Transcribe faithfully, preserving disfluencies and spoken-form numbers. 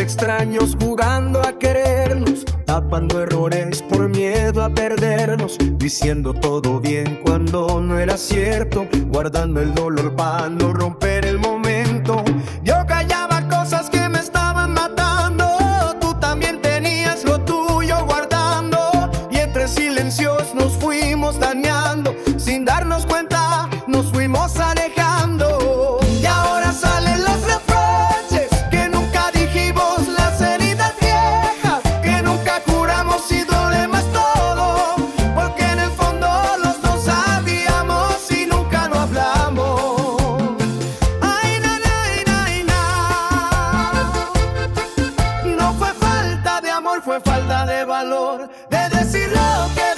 extraños jugando a querernos, tapando errores por miedo a perdernos, diciendo todo bien cuando no era cierto, guardando el dolor para no romper el momento. Yo callaba cosas que me estaban matando, tú también tenías lo tuyo guardando, y entre silencios nos fuimos dañando, sin darnos cuenta nos fuimos alejando. Y ahora salen los reproches que nunca dijimos, las heridas viejas que nunca curamos, y duele más todo, porque en el fondo los dos sabíamos y nunca lo hablamos. Ay, na, na, na, na. No fue falta de amor, fue falta de valor, de decir lo que